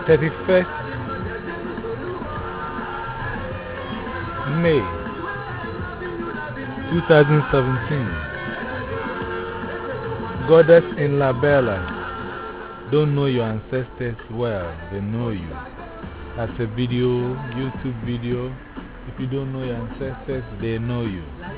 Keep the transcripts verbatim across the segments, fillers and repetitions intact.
thirty-first May twenty seventeen. Goddess in La Bella. Don't know your ancestors well, they know you. That's a video, YouTube video. If you don't know your ancestors, they know you.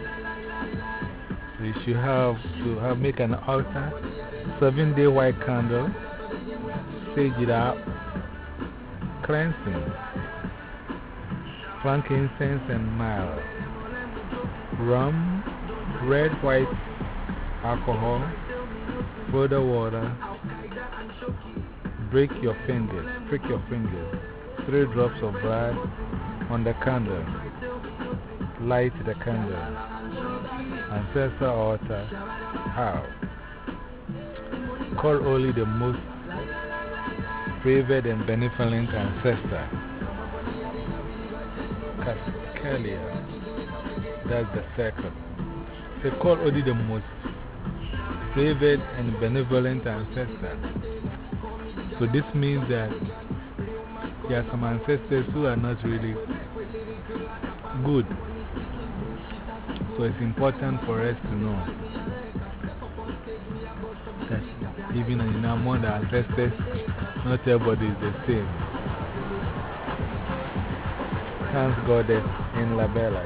So you should have to have, make an altar, seven day white candle, sage it up, cleansing, frankincense and myrrh, rum, red, white alcohol, further water, break your fingers, prick your fingers, three drops of blood on the candle, light the candle, ancestor altar. How? Call only the most favored and benevolent ancestor. Cascalia. That's the circle. So call only the most favored and benevolent ancestor. So this means that there are some ancestors who are not really good. So it's important for us to know that even in among the ancestors, not everybody is the same. Thanks Goddess in La Bella.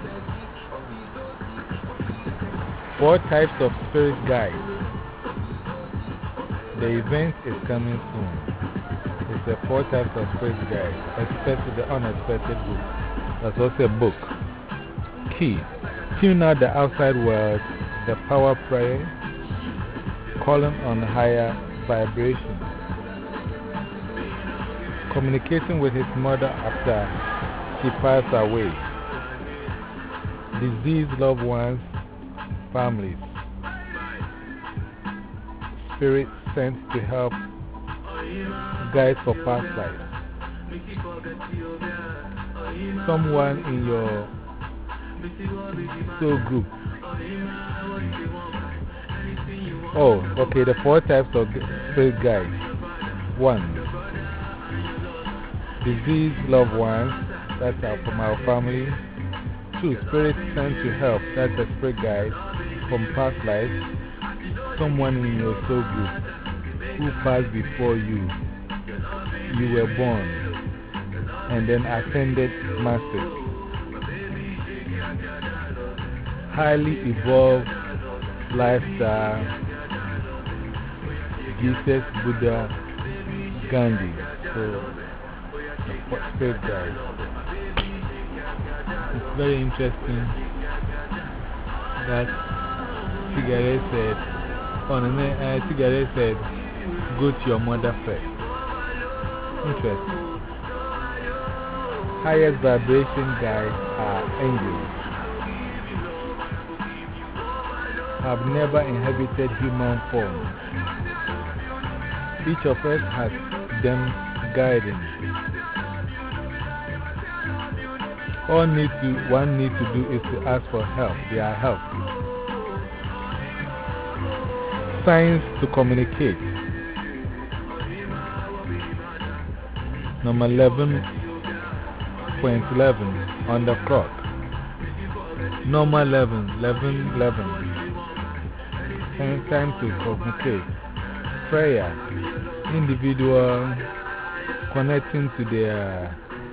Four types of spirit guides. The event is coming soon. It's the four types of spirit guides. Expected the unexpected book. That's also a book. Key. Tune out the outside world, the power prayer, calling on higher vibration. Communicating with his mother after she passed away. Deceased loved ones, families. Spirits sent to help guide for past life. Someone in your soul group. Oh, okay, the four types of spirit guides. One, deceased loved ones, that's from our family. Two, spirits sent to help, that's a spirit guide from past life. Someone in your soul group who passed before you, you were born, and then ascended masters. Highly evolved lifestyle, Jesus, Buddha, Gandhi. So, the spirit guide. It's very interesting that Cigarette said, on oh, no, Cigarette said, go to your mother first. Interesting. Highest vibration guides are angels. Have never inhabited human form. Each of us has them guiding. All need to, one need to do is to ask for help. They are help. Signs to communicate. Number eleven point eleven on the clock. Number eleven, eleven, eleven. And time to communicate. Prayer. Individual connecting to their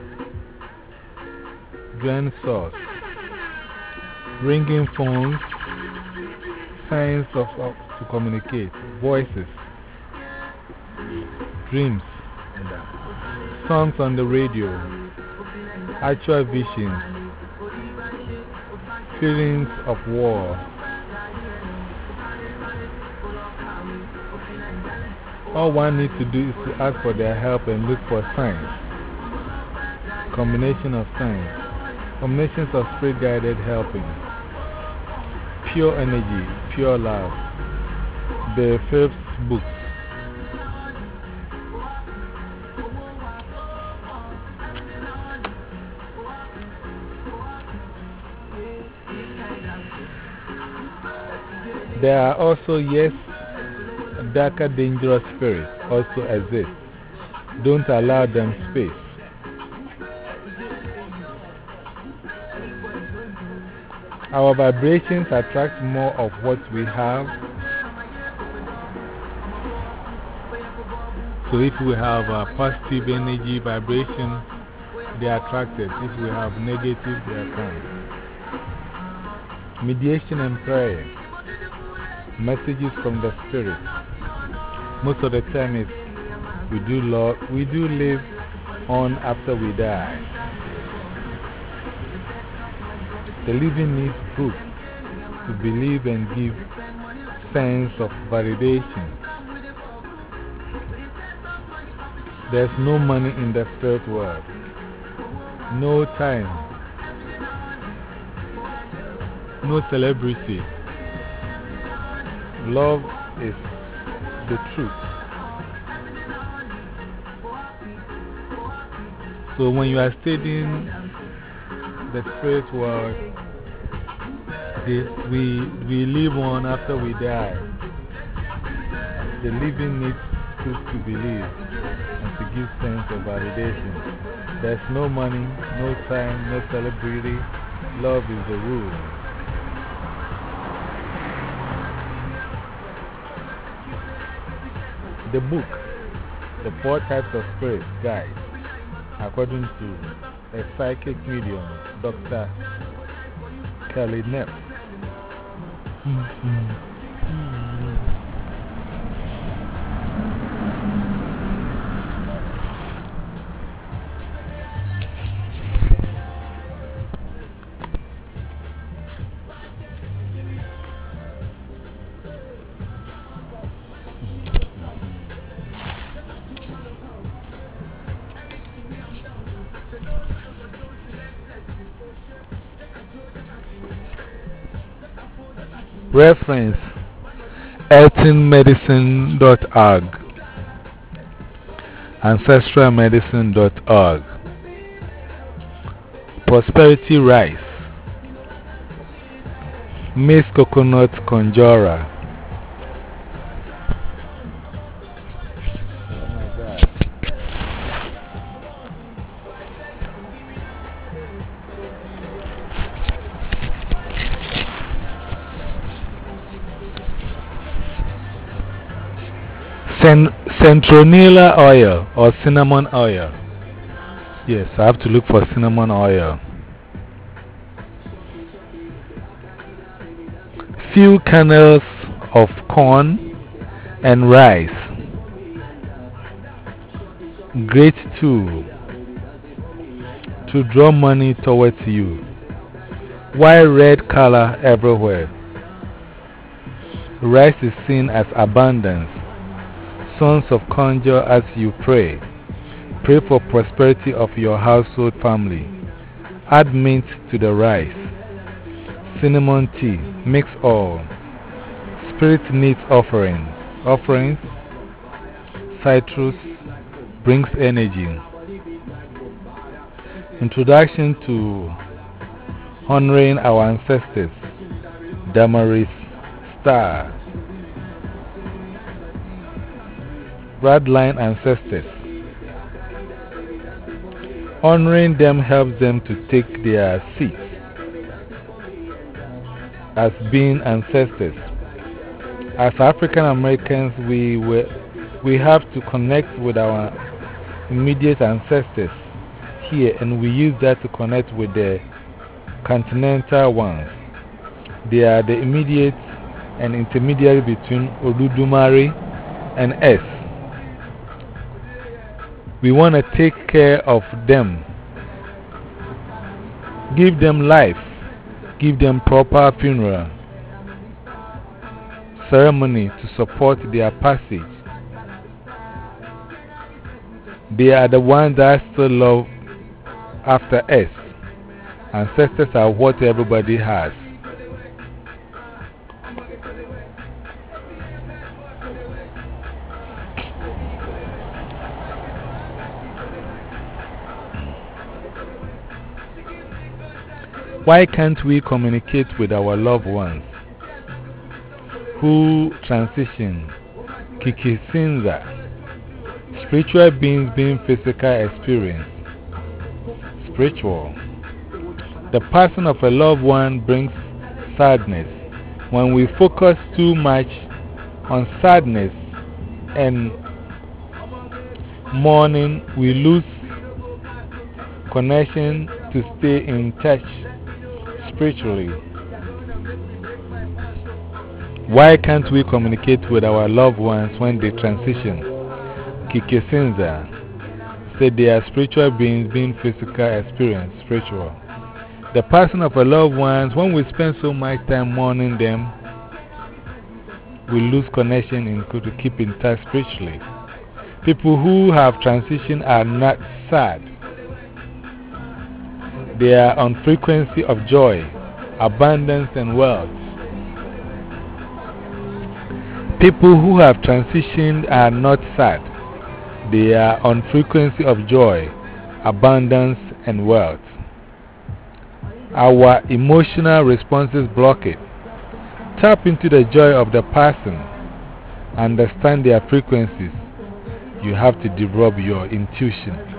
grand source. Ringing phones. Signs of, of to communicate. Voices. Dreams. Songs on the radio. Actual visions. Feelings of war. All one needs to do is to ask for their help and look for signs. Combination of signs. Combinations of spirit guided helping. Pure energy, pure love. The Phillips books. There are also, yes, darker, dangerous spirits also exist. Don't allow them space. Our vibrations attract more of what we have. So if we have a positive energy vibration, they are attracted. If we have negative, they are come. Mediation and prayer. Messages from the Spirit. Most of the time is we do, love, we do live on after we die. The living needs proof to believe and give sense of validation. There's no money in the spirit world, no time, no celebrity. Love is the truth. So when you are studying the spirit world, they, we, we live on after we die. The living needs proof to believe and to give sense of validation. There's no money, no time, no celebrity. Love is the rule. The book, The Four Types of Spirits Guide, according to a psychic medium, Doctor Kelly Neff. Reference earthen medicine dot org, ancestral medicine dot org, Prosperity Rice, Maize Coconut Conjurer. Centronella oil or cinnamon oil. Yes, I have to look for cinnamon oil. Few kernels of corn and rice. Great tool to draw money towards you. Why red color everywhere? Rice is seen as abundance. Sons of conjure as you pray. Pray for prosperity of your household family. Add mint to the rice. Cinnamon tea. Mix all. Spirit needs offering. Offerings. Citrus brings energy. Introduction to honoring our ancestors. Damaris Star. Bloodline ancestors. Honoring them helps them to take their seats as being ancestors. As African Americans, we, we have to connect with our immediate ancestors here, and we use that to connect with the continental ones. They are the immediate and intermediary between Oludumare and us. We want to take care of them, give them life, give them proper funeral ceremony to support their passage. They are the ones that still love after us. Ancestors are what everybody has. Why can't we communicate with our loved ones who transition? Kiki Sinza, Spiritual beings being physical experience. Spiritual. The passing of a loved one brings sadness. When we focus too much on sadness and mourning, we lose connection to stay in touch spiritually. Why can't we communicate with our loved ones when they transition? Kike Sinza said they are spiritual beings being physical experience, spiritual. The passing of a loved one, when we spend so much time mourning them, we lose connection and to keep in touch spiritually. People who have transitioned are not sad. They are on frequency of joy, abundance, and wealth. People who have transitioned are not sad. They are on frequency of joy, abundance, and wealth. Our emotional responses block it. Tap into the joy of the person. Understand their frequencies. You have to develop your intuition.